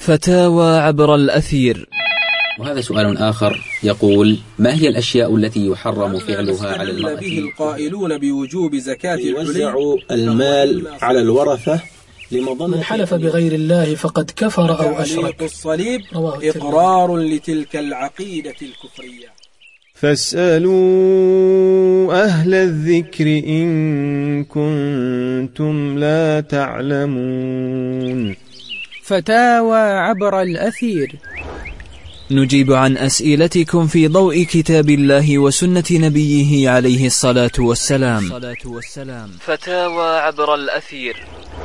فتاوى عبر الأثير. وهذا سؤال آخر يقول: ما هي الأشياء التي يحرم فعلها على المرأة؟ به القائلون بوجوب زكاة يوزع المال على الورثة من حلف بغير الله فقد كفر أو أشرك. الصليب إقرار لتلك العقيدة الكفرية. فاسألوا أهل الذكر إن كنتم لا تعلمون. فتاوى عبر الأثير. نجيب عن أسئلتكم في ضوء كتاب الله وسنة نبيه عليه الصلاة والسلام. فتاوى عبر الأثير.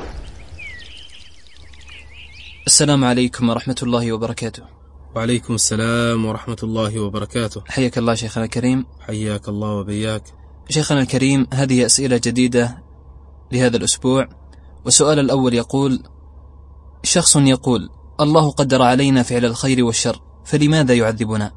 السلام عليكم ورحمة الله وبركاته. وعليكم السلام ورحمة الله وبركاته. حياك الله شيخنا الكريم. حياك الله وبياك. شيخنا الكريم، هذه أسئلة جديدة لهذا الأسبوع، والسؤال الأول يقول: شخص يقول: الله قدر علينا فعل الخير والشر، فلماذا يعذبنا؟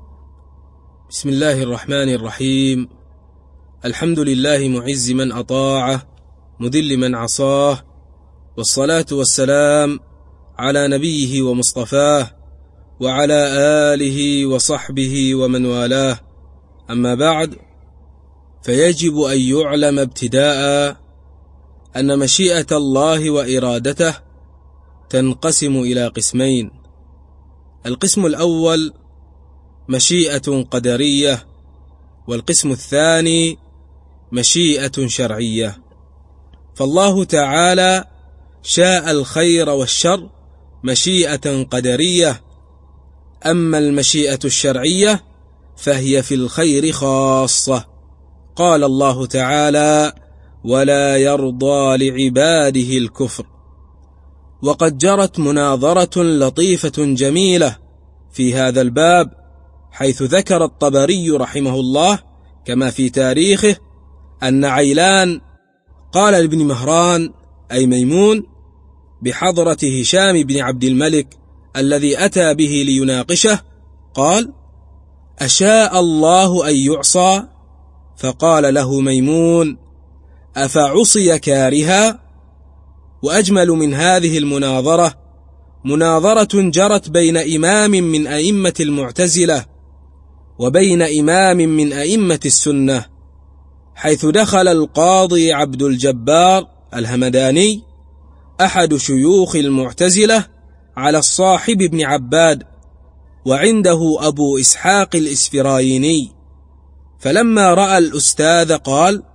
بسم الله الرحمن الرحيم. الحمد لله معز من أطاعه مذل من عصاه، والصلاة والسلام على نبيه ومصطفاه وعلى آله وصحبه ومن والاه. أما بعد، فيجب أن يعلم ابتداء أن مشيئة الله وإرادته تنقسم إلى قسمين. القسم الأول مشيئة قدرية، والقسم الثاني مشيئة شرعية. فالله تعالى شاء الخير والشر مشيئة قدرية، أما المشيئة الشرعية فهي في الخير خاصة. قال الله تعالى: ولا يرضى لعباده الكفر. وقد جرت مناظرة لطيفة جميلة في هذا الباب، حيث ذكر الطبري رحمه الله كما في تاريخه أن عيلان قال لابن مهران أي ميمون بحضرة هشام بن عبد الملك الذي أتى به ليناقشه، قال: أشاء الله أن يعصى؟ فقال له ميمون: أفعصي كارها؟ وأجمل من هذه المناظرة مناظرة جرت بين إمام من أئمة المعتزلة وبين إمام من أئمة السنة، حيث دخل القاضي عبد الجبار الهمداني أحد شيوخ المعتزلة على الصاحب بن عباد، وعنده أبو إسحاق الإسفرايني، فلما رأى الأستاذ قال: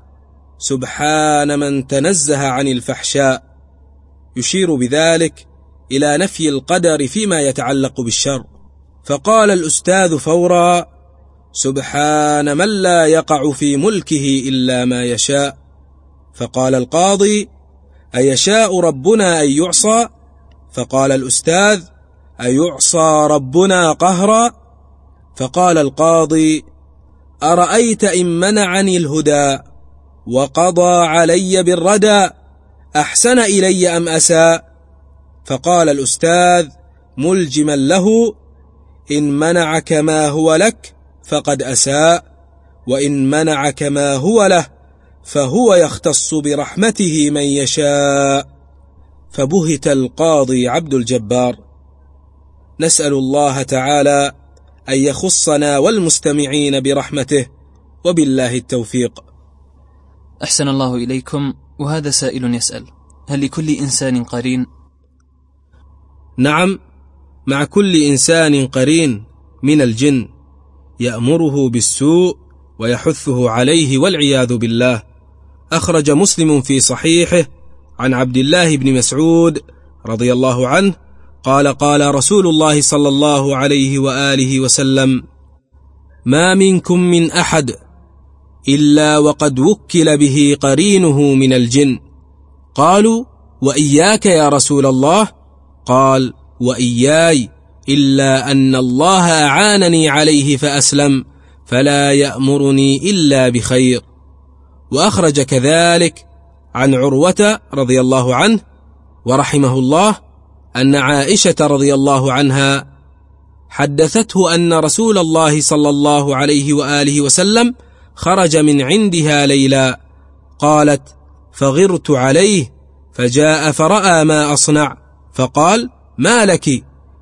سبحان من تنزه عن الفحشاء، يشير بذلك إلى نفي القدر فيما يتعلق بالشر. فقال الأستاذ فورا: سبحان من لا يقع في ملكه إلا ما يشاء. فقال القاضي: أيشاء ربنا أن يعصى؟ فقال الأستاذ: أيعصى ربنا قهرا؟ فقال القاضي: أرأيت إن منعني الهدى وقضى علي بالردى أحسن إلي أم أساء؟ فقال الأستاذ ملجما له: إن منعك ما هو لك فقد أساء، وإن منعك ما هو له فهو يختص برحمته من يشاء. فبهت القاضي عبد الجبار. نسأل الله تعالى أن يخصنا والمستمعين برحمته، وبالله التوفيق. أحسن الله إليكم. وهذا سائل يسأل: هل لكل إنسان قرين؟ نعم، مع كل إنسان قرين من الجن يأمره بالسوء ويحثه عليه والعياذ بالله. أخرج مسلم في صحيحه عن عبد الله بن مسعود رضي الله عنه قال: قال رسول الله صلى الله عليه وآله وسلم: ما منكم من أحد إلا وقد وكل به قرينه من الجن. قالوا: وإياك يا رسول الله؟ قال: وإياي، إلا أن الله أعانني عليه فأسلم، فلا يأمرني إلا بخير. وأخرج كذلك عن عروة رضي الله عنه ورحمه الله أن عائشة رضي الله عنها حدثته أن رسول الله صلى الله عليه وآله وسلم خرج من عندها ليلا، قالت: فغرت عليه فجاء فرأى ما أصنع، فقال: ما لك؟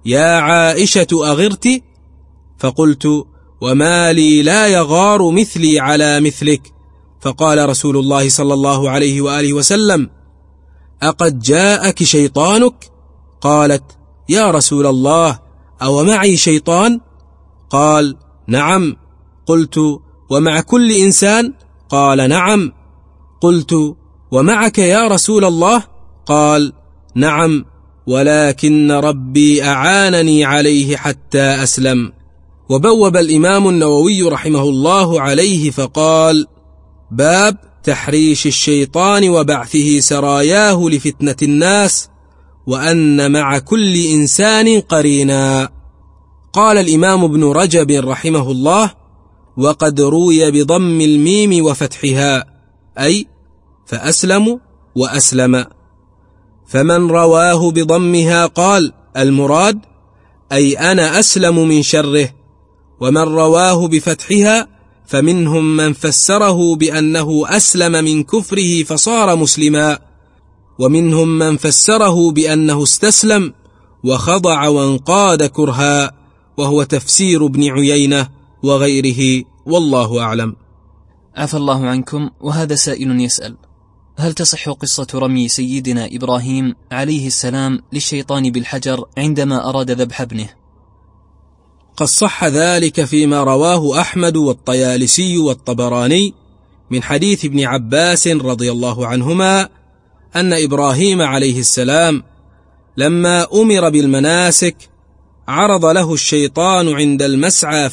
يا عائشة أغرت؟ فقلت: وما لي لا يغار مثلي على مثلك. فقال رسول الله صلى الله عليه وآله وسلم: أقد جاءك شيطانك؟ قالت: يا رسول الله، أو معي شيطان؟ قال: نعم. قلت: ومع كل إنسان؟ قال: نعم. قلت: ومعك يا رسول الله؟ قال: نعم، ولكن ربي أعانني عليه حتى أسلم. وبوب الإمام النووي رحمه الله عليه فقال: باب تحريش الشيطان وبعثه سراياه لفتنة الناس، وأن مع كل إنسان قرينا. قال الإمام ابن رجب رحمه الله: وقد روي بضم الميم وفتحها، أي فأسلم وأسلم. فمن رواه بضمها قال: المراد أي أنا أسلم من شره. ومن رواه بفتحها فمنهم من فسره بأنه أسلم من كفره فصار مسلما، ومنهم من فسره بأنه استسلم وخضع وانقاد كرها، وهو تفسير ابن عيينة وغيره، والله أعلم. عفى الله عنكم. وهذا سائل يسأل: هل تصح قصة رمي سيدنا إبراهيم عليه السلام للشيطان بالحجر عندما أراد ذبح ابنه؟ قد صح ذلك فيما رواه أحمد والطيالسي والطبراني من حديث ابن عباس رضي الله عنهما أن إبراهيم عليه السلام لما أمر بالمناسك عرض له الشيطان عند المسعى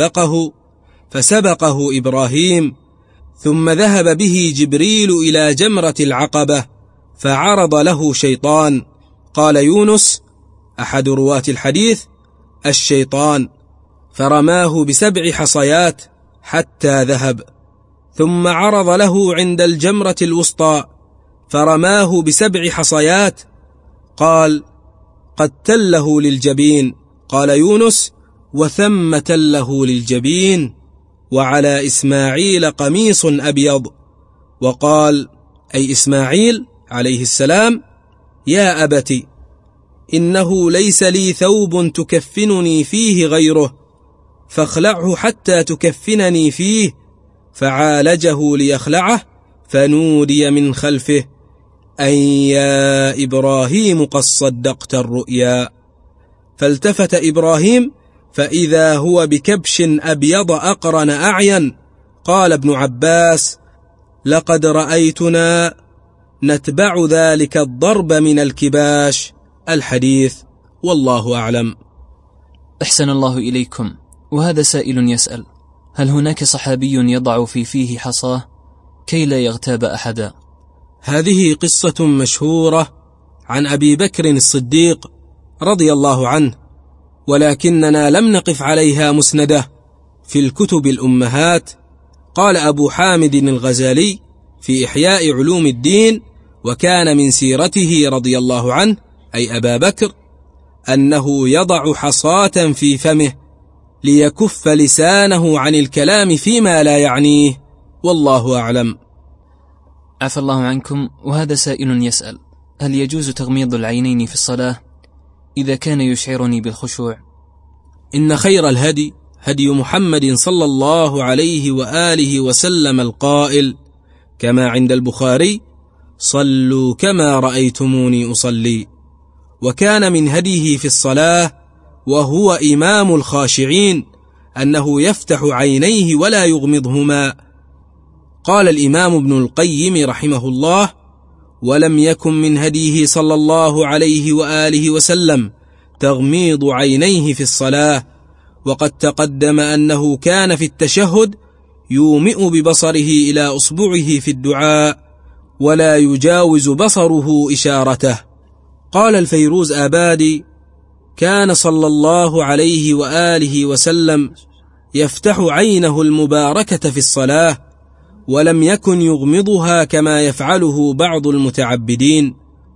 فسبقه إبراهيم، ثم ذهب به جبريل إلى جمرة العقبة فعرض له شيطان. قال يونس أحد رواة الحديث: الشيطان، فرماه ب7 حصيات حتى ذهب، ثم عرض له عند الجمرة الوسطى فرماه ب7 حصيات. قال: قد تله للجبين. قال يونس: وثم تله للجبين، وعلى إسماعيل قميص أبيض. وقال أي إسماعيل عليه السلام: يا أبت، إنه ليس لي ثوب تكفنني فيه غيره، فاخلعه حتى تكفنني فيه. فعالجه ليخلعه، فنودي من خلفه: أن يا إبراهيم قد صدقت الرؤيا. فالتفت إبراهيم فإذا هو بكبش أبيض أقرن أعين. قال ابن عباس: لقد رأيتنا نتبع ذلك الضرب من الكباش. الحديث، والله أعلم. أحسن الله إليكم. وهذا سائل يسأل: هل هناك صحابي يضع في فيه حصاه كي لا يغتاب أحدا؟ هذه قصة مشهورة عن أبي بكر الصديق رضي الله عنه، ولكننا لم نقف عليها مسندة في الكتب الأمهات. قال أبو حامد الغزالي في إحياء علوم الدين: وكان من سيرته رضي الله عنه، أي أبا بكر، أنه يضع حصاة في فمه ليكف لسانه عن الكلام فيما لا يعنيه، والله أعلم. عفى الله عنكم. وهذا سائل يسأل: هل يجوز تغميض العينين في الصلاة إذا كان يشعرني بالخشوع؟ إن خير الهدي هدي محمد صلى الله عليه وآله وسلم القائل كما عند البخاري: صلوا كما رأيتموني أصلي. وكان من هديه في الصلاة وهو إمام الخاشعين أنه يفتح عينيه ولا يغمضهما. قال الإمام ابن القيم رحمه الله: ولم يكن من هديه صلى الله عليه وآله وسلم تغميض عينيه في الصلاة. وقد تقدم أنه كان في التشهد يومئ ببصره إلى أصبعه في الدعاء ولا يجاوز بصره إشارته. قال الفيروز آبادي: كان صلى الله عليه وآله وسلم يفتح عينه المباركة في الصلاة، ولم يكن يغمضها كما يفعله بعض المتعبدين.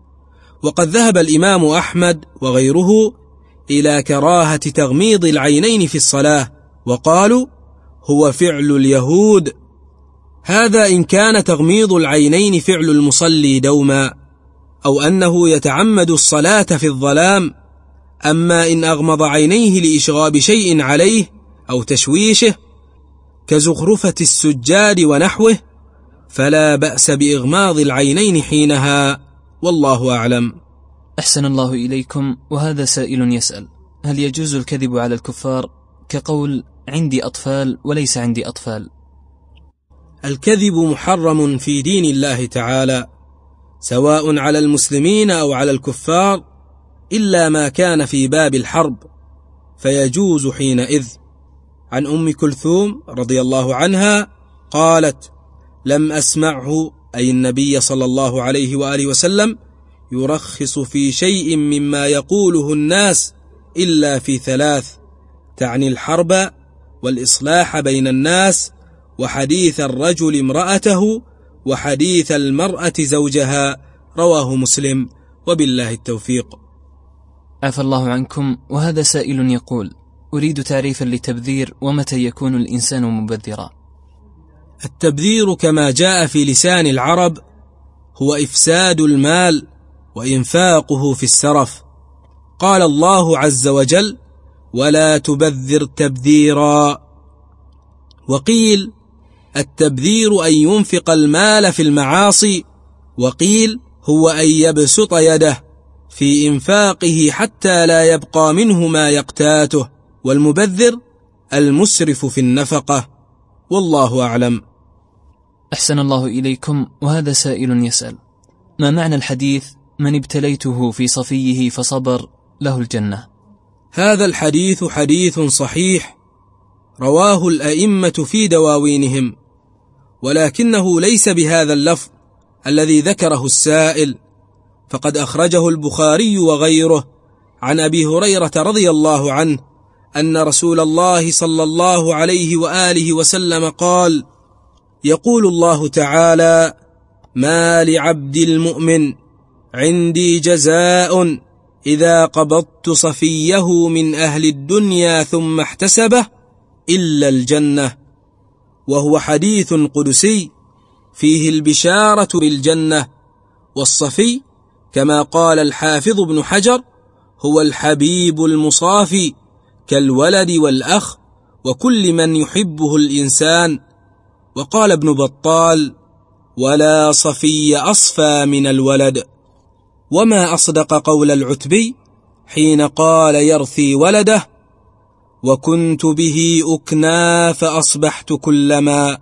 وقد ذهب الإمام أحمد وغيره إلى كراهة تغميض العينين في الصلاة، وقالوا هو فعل اليهود. هذا إن كان تغميض العينين فعل المصلي دوما، أو أنه يتعمد الصلاة في الظلام. أما إن أغمض عينيه لإشغاب شيء عليه أو تشويشه كزخرفة السجاد ونحوه فلا بأس بإغماض العينين حينها، والله أعلم. أحسن الله إليكم. وهذا سائل يسأل: هل يجوز الكذب على الكفار كقول عندي أطفال وليس عندي أطفال؟ الكذب محرم في دين الله تعالى، سواء على المسلمين أو على الكفار، إلا ما كان في باب الحرب فيجوز حينئذ. عن أم كلثوم رضي الله عنها قالت: لم أسمعه، أي النبي صلى الله عليه وآله وسلم، يرخص في شيء مما يقوله الناس إلا في ثلاث، تعني الحرب والإصلاح بين الناس، وحديث الرجل امرأته، وحديث المرأة زوجها. رواه مسلم، وبالله التوفيق. عفى الله عنكم. وهذا سائل يقول: أريد تعريفا للتبذير، ومتى يكون الإنسان مبذرا؟ التبذير كما جاء في لسان العرب هو إفساد المال وإنفاقه في السرف. قال الله عز وجل: ولا تبذر تبذيرا. وقيل التبذير أن ينفق المال في المعاصي، وقيل هو أن يبسط يده في إنفاقه حتى لا يبقى منه ما يقتاته، والمبذر المسرف في النفقة، والله أعلم. أحسن الله إليكم. وهذا سائل يسأل: ما معنى الحديث من ابتليته في صفيه فصبر له الجنة؟ هذا الحديث حديث صحيح رواه الأئمة في دواوينهم، ولكنه ليس بهذا اللفظ الذي ذكره السائل، فقد أخرجه البخاري وغيره عن أبي هريرة رضي الله عنه أن رسول الله صلى الله عليه وآله وسلم قال: يقول الله تعالى: ما لعبد المؤمن عندي جزاء إذا قبضت صفيه من أهل الدنيا ثم احتسبه إلا الجنة. وهو حديث قدسي فيه البشارة بالجنة. والصفي كما قال الحافظ ابن حجر هو الحبيب المصافي كالولد والأخ وكل من يحبه الإنسان. وقال ابن بطال: ولا صفي أصفى من الولد. وما أصدق قول العتبي حين قال يرثي ولده: وكنت به أكنى فأصبحت كلما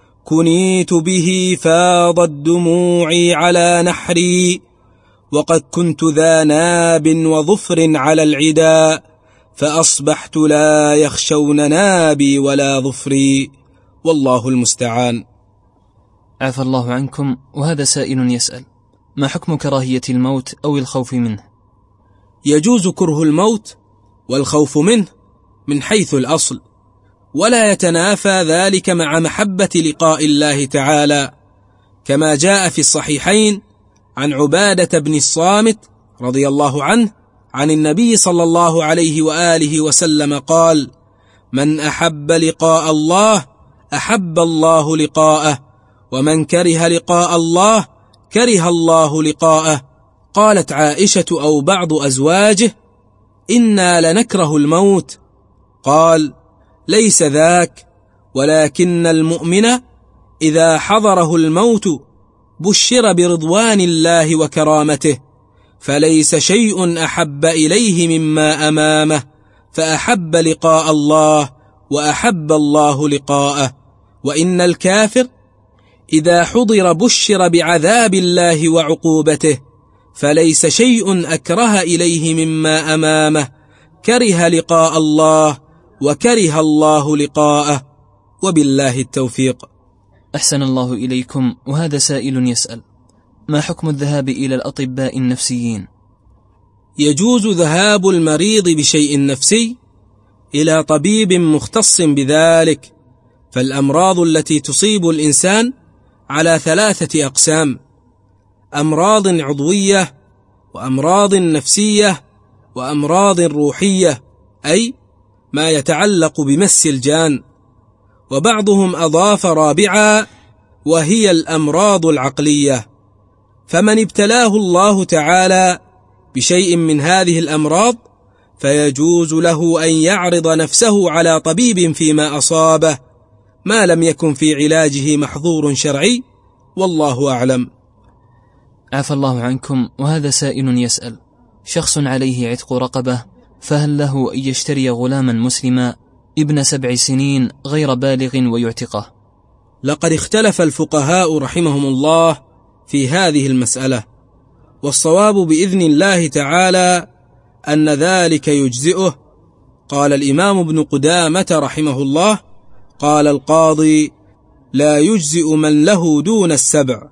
كنيت به فاضت دموعي على نحري، وقد كنت ذا ناب وظفر على العدا فأصبحت لا يخشون نابي ولا ظفري، والله المستعان. عفى الله عنكم. وهذا سائل يسأل: ما حكم كراهية الموت أو الخوف منه؟ يجوز كره الموت والخوف منه من حيث الأصل، ولا يتنافى ذلك مع محبة لقاء الله تعالى، كما جاء في الصحيحين عن عبادة بن الصامت رضي الله عنه عن النبي صلى الله عليه وآله وسلم قال: من أحب لقاء الله أحب الله لقاءه، ومن كره لقاء الله كره الله لقاءه. قالت عائشة أو بعض أزواجه: إنا لنكره الموت. قال: ليس ذاك، ولكن المؤمن إذا حضره الموت بشر برضوان الله وكرامته، فليس شيء أحب إليه مما أمامه، فأحب لقاء الله وأحب الله لقاءه. وإن الكافر إذا حضر بشر بعذاب الله وعقوبته، فليس شيء أكره إليه مما أمامه، كره لقاء الله وكره الله لقاءه، وبالله التوفيق. أحسن الله إليكم. وهذا سائل يسأل: ما حكم الذهاب إلى الأطباء النفسيين؟ يجوز ذهاب المريض بشيء نفسي إلى طبيب مختص بذلك، فالأمراض التي تصيب الإنسان على 3 أقسام: أمراض عضوية، وأمراض نفسية، وأمراض روحية، أي ما يتعلق بمس الجان. وبعضهم أضاف رابعا وهي الأمراض العقلية. فمن ابتلاه الله تعالى بشيء من هذه الأمراض فيجوز له أن يعرض نفسه على طبيب فيما أصابه ما لم يكن في علاجه محظور شرعي، والله أعلم. عفى الله عنكم. وهذا سائل يسأل: شخص عليه عتق رقبة، فهل له أن يشتري غلاما مسلما ابن 7 سنين غير بالغ ويعتقه؟ لقد اختلف الفقهاء رحمهم الله في هذه المسألة، والصواب بإذن الله تعالى أن ذلك يجزئه. قال الإمام ابن قدامة رحمه الله: قال القاضي: لا يجزئ من له دون 7،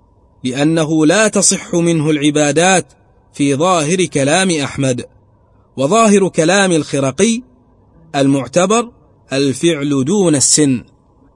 لأنه لا تصح منه العبادات في ظاهر كلام أحمد، وظاهر كلام الخرقي المعتبر الفعل دون السن.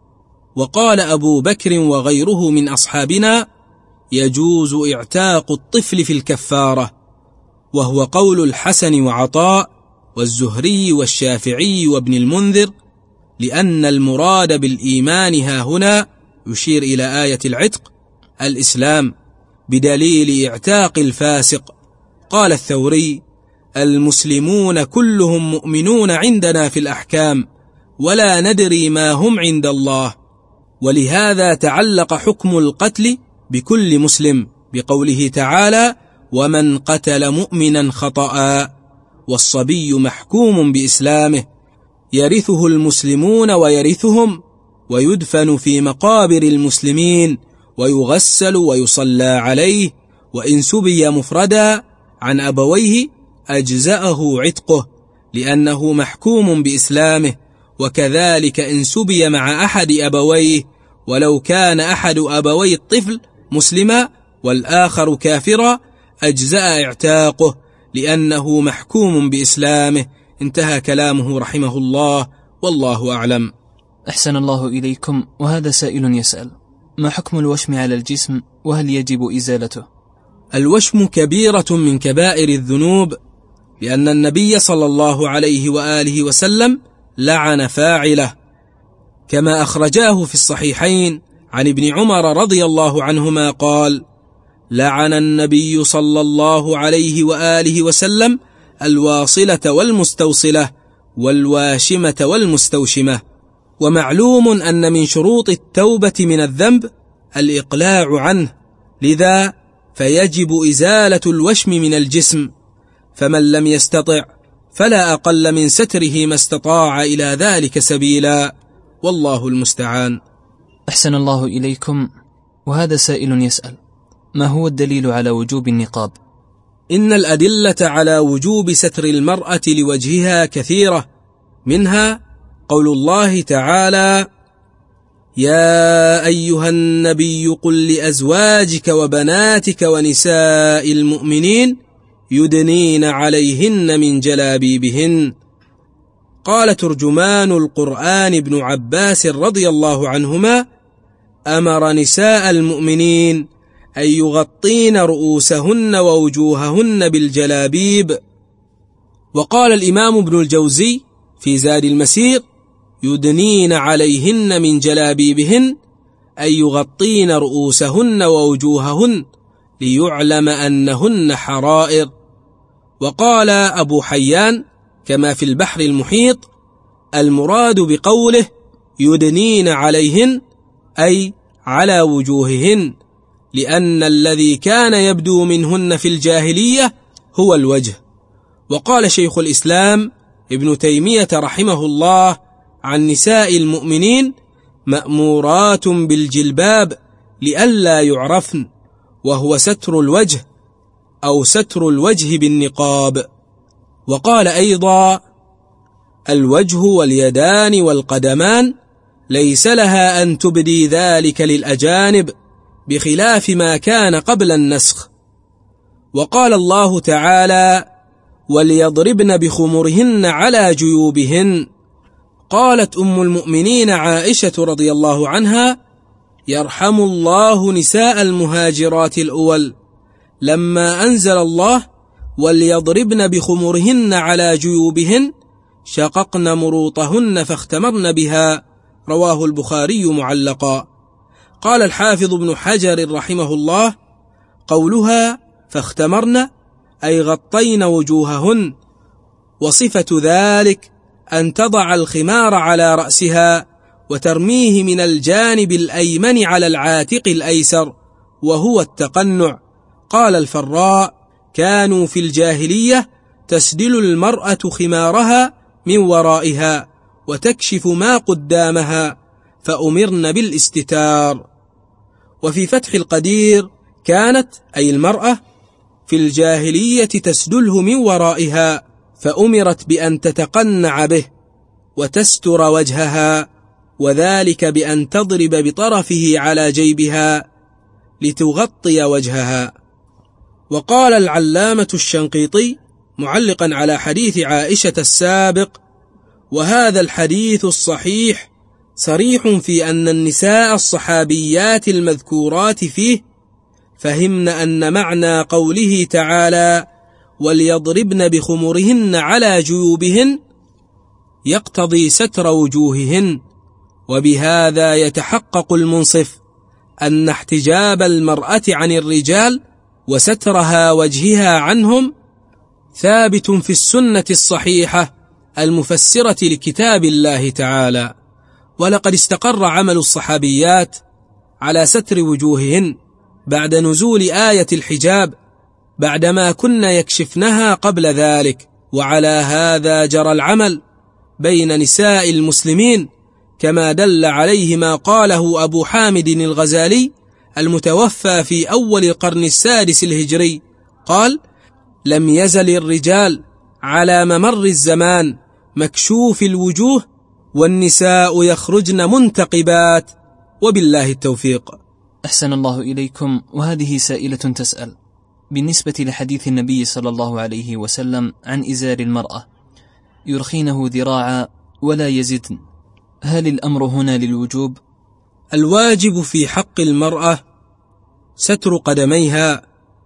وقال أبو بكر وغيره من أصحابنا: يجوز اعتاق الطفل في الكفارة، وهو قول الحسن وعطاء والزهري والشافعي وابن المنذر، لأن المراد بالإيمان هاهنا يشير إلى آية العتق الإسلام بدليل اعتاق الفاسق. قال الثوري: المسلمون كلهم مؤمنون عندنا في الأحكام، ولا ندري ما هم عند الله. ولهذا تعلق حكم القتل بكل مسلم بقوله تعالى: ومن قتل مؤمنا خطأ. والصبي محكوم بإسلامه، يرثه المسلمون ويرثهم، ويدفن في مقابر المسلمين، ويغسل ويصلى عليه، وإن سبي مفردا عن أبويه أجزأه عتقه، لأنه محكوم بإسلامه. وكذلك إن سبي مع أحد أبويه، ولو كان أحد أبوي الطفل مسلما والآخر كافرا، أجزأ اعتاقه، لأنه محكوم بإسلامه. انتهى كلامه رحمه الله، والله أعلم. أحسن الله إليكم. وهذا سائل يسأل: ما حكم الوشم على الجسم، وهل يجب إزالته؟ الوشم كبيرة من كبائر الذنوب، لأن النبي صلى الله عليه وآله وسلم لعن فاعله، كما أخرجاه في الصحيحين عن ابن عمر رضي الله عنهما قال: لعن النبي صلى الله عليه وآله وسلم الواصلة والمستوصلة والواشمة والمستوشمة. ومعلوم أن من شروط التوبة من الذنب الإقلاع عنه، لذا فيجب إزالة الوشم من الجسم، فمن لم يستطع فلا أقل من ستره ما استطاع إلى ذلك سبيلا، والله المستعان. أحسن الله إليكم. وهذا سائل يسأل: ما هو الدليل على وجوب النقاب؟ إن الأدلة على وجوب ستر المرأة لوجهها كثيرة، منها قول الله تعالى: يا أيها النبي قل لأزواجك وبناتك ونساء المؤمنين يدنين عليهن من جلابيبهن. قال ترجمان القرآن ابن عباس رضي الله عنهما: أمر نساء المؤمنين أن يغطين رؤوسهن ووجوههن بالجلابيب. وقال الإمام ابن الجوزي في زاد المسير: يدنين عليهن من جلابيبهن أن يغطين رؤوسهن ووجوههن ليعلم أنهن حرائر. وقال أبو حيان كما في البحر المحيط: المراد بقوله يدنين عليهن أي على وجوههن، لأن الذي كان يبدو منهن في الجاهلية هو الوجه. وقال شيخ الإسلام ابن تيمية رحمه الله عن نساء المؤمنين: مأمورات بالجلباب لئلا يعرفن، وهو ستر الوجه أو ستر الوجه بالنقاب. وقال أيضا: الوجه واليدان والقدمان ليس لها أن تبدي ذلك للأجانب، بخلاف ما كان قبل النسخ. وقال الله تعالى: وليضربن بخمرهن على جيوبهن. قالت أم المؤمنين عائشة رضي الله عنها: يرحم الله نساء المهاجرات الأول، لما أنزل الله وليضربن بخمرهن على جيوبهن شققن مروطهن فاختمرن بها. رواه البخاري معلقا. قال الحافظ ابن حجر رحمه الله: قولها فاختمرن أي غطين وجوههن، وصفة ذلك أن تضع الخمار على رأسها وترميه من الجانب الأيمن على العاتق الأيسر، وهو التقنع. قال الفراء: كانوا في الجاهلية تسدل المرأة خمارها من ورائها وتكشف ما قدامها، فأمرن بالاستتار. وفي فتح القدير: كانت أي المرأة في الجاهلية تسدله من ورائها، فأمرت بأن تتقنع به وتستر وجهها، وذلك بأن تضرب بطرفه على جيبها لتغطي وجهها. وقال العلامة الشنقيطي معلقا على حديث عائشة السابق: وهذا الحديث الصحيح صريح في أن النساء الصحابيات المذكورات فيه فهمن أن معنى قوله تعالى: وليضربن بخمرهن على جيوبهن يقتضي ستر وجوههن. وبهذا يتحقق المنصف أن احتجاب المرأة عن الرجال وسترها وجهها عنهم ثابت في السنة الصحيحة المفسرة لكتاب الله تعالى. ولقد استقر عمل الصحابيات على ستر وجوههن بعد نزول آية الحجاب، بعدما كن يكشفنها قبل ذلك. وعلى هذا جرى العمل بين نساء المسلمين، كما دل عليه ما قاله أبو حامد الغزالي المتوفى في أول القرن السادس الهجري، قال: لم يزل الرجال على ممر الزمان مكشوف الوجوه، والنساء يخرجن منتقبات، وبالله التوفيق. أحسن الله إليكم. وهذه سائلة تسأل: بالنسبة لحديث النبي صلى الله عليه وسلم عن إزار المرأة يرخينه ذراعا ولا يزدن، هل الأمر هنا للوجوب؟ الواجب في حق المرأة ستر قدميها،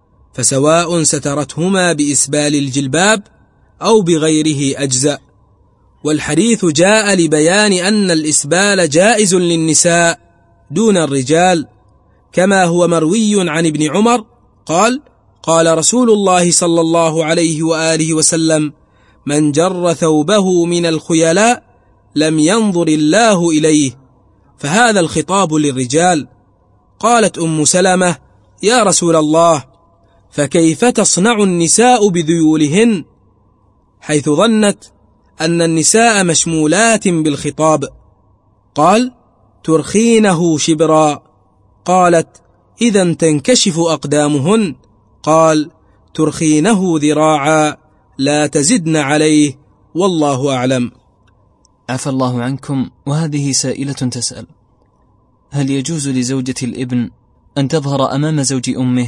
فسواء سترتهما بإسبال الجلباب أو بغيره أجزاء. والحديث جاء لبيان أن الإسبال جائز للنساء دون الرجال، كما هو مروي عن ابن عمر قال: قال رسول الله صلى الله عليه وآله وسلم: من جر ثوبه من الخيلاء لم ينظر الله إليه. فهذا الخطاب للرجال. قالت أم سلمة: يا رسول الله، فكيف تصنع النساء بذيولهن؟ حيث ظنت أن النساء مشمولات بالخطاب. قال: ترخينه شبرا. قالت: إذا تنكشف أقدامهن. قال: ترخينه ذراعا لا تزدن عليه، والله أعلم. عفى الله عنكم. وهذه سائلة تسأل: هل يجوز لزوجة الابن أن تظهر أمام زوج أمه؟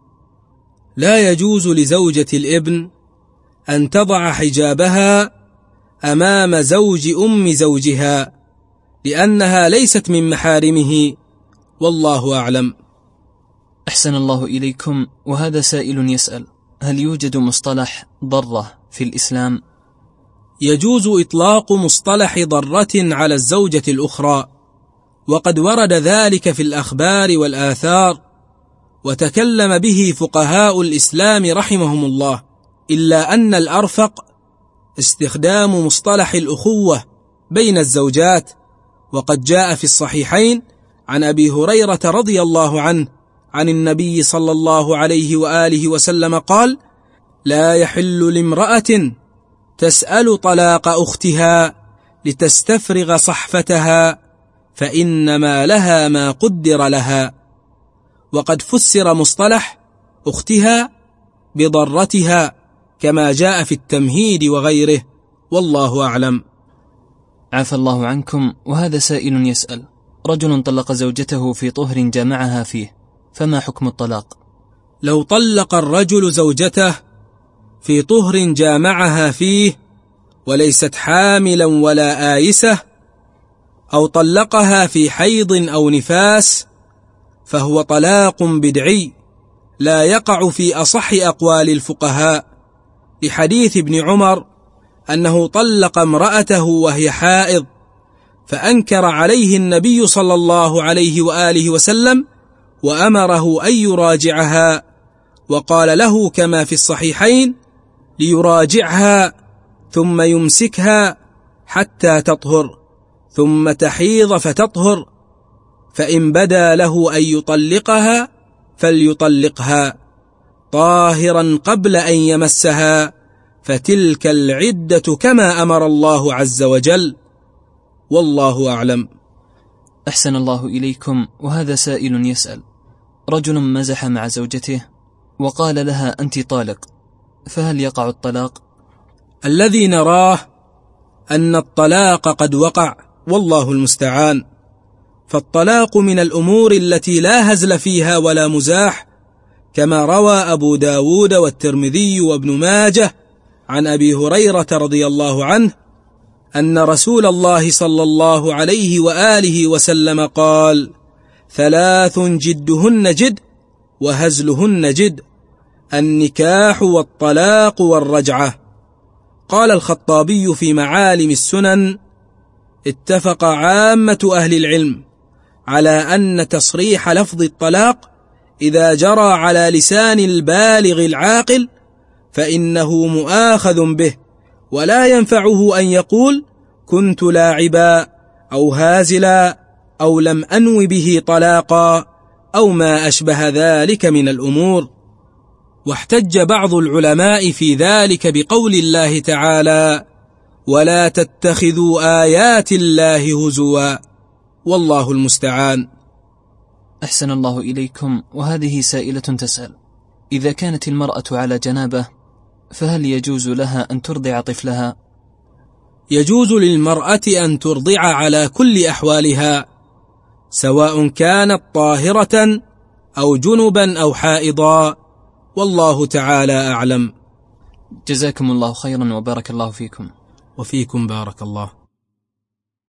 لا يجوز لزوجة الابن أن تضع حجابها أمام زوج أم زوجها، لأنها ليست من محارمه، والله أعلم. أحسن الله إليكم. وهذا سائل يسأل: هل يوجد مصطلح ضرة في الإسلام؟ يجوز إطلاق مصطلح ضرة على الزوجة الأخرى، وقد ورد ذلك في الأخبار والآثار، وتكلم به فقهاء الإسلام رحمهم الله، إلا أن الأرفق استخدام مصطلح الأخوة بين الزوجات. وقد جاء في الصحيحين عن أبي هريرة رضي الله عنه عن النبي صلى الله عليه وآله وسلم قال: لا يحل لامرأة تسأل طلاق أختها لتستفرغ صحفتها، فإنما لها ما قدر لها. وقد فسر مصطلح أختها بضرتها، كما جاء في التمهيد وغيره، والله أعلم. عفى الله عنكم. وهذا سائل يسأل: رجل طلق زوجته في طهر جامعها فيه، فما حكم الطلاق؟ لو طلق الرجل زوجته في طهر جامعها فيه وليست حاملا ولا آيسة، أو طلقها في حيض أو نفاس، فهو طلاق بدعي لا يقع في أصح أقوال الفقهاء، لحديث ابن عمر أنه طلق امرأته وهي حائض، فأنكر عليه النبي صلى الله عليه وآله وسلم وأمره أن يراجعها، وقال له كما في الصحيحين: ليراجعها ثم يمسكها حتى تطهر ثم تحيض فتطهر، فإن بدا له أن يطلقها فليطلقها طاهرا قبل أن يمسها، فتلك العدة كما أمر الله عز وجل، والله أعلم. أحسن الله إليكم. وهذا سائل يسأل: رجل مزح مع زوجته وقال لها أنت طالق، فهل يقع الطلاق؟ الذي نراه أن الطلاق قد وقع، والله المستعان. فالطلاق من الأمور التي لا هزل فيها ولا مزاح، كما روى أبو داود والترمذي وابن ماجه عن أبي هريرة رضي الله عنه أن رسول الله صلى الله عليه وآله وسلم قال: 3 جدهن جد وهزلهن جد: النكاح والطلاق والرجعة. قال الخطابي في معالم السنن: اتفق عامة أهل العلم على أن تصريح لفظ الطلاق إذا جرى على لسان البالغ العاقل فإنه مؤاخذ به، ولا ينفعه أن يقول كنت لاعبا أو هازلا أو لم أنو به طلاقا أو ما أشبه ذلك من الأمور. واحتج بعض العلماء في ذلك بقول الله تعالى: ولا تتخذوا آيات الله هزوا، والله المستعان. أحسن الله إليكم. وهذه سائلة تسأل: إذا كانت المرأة على جنابة فهل يجوز لها أن ترضع طفلها؟ يجوز للمرأة أن ترضع على كل أحوالها، سواء كانت طاهرة أو جنبا أو حائضا، والله تعالى أعلم. جزاكم الله خيرا وبارك الله فيكم. وفيكم بارك الله.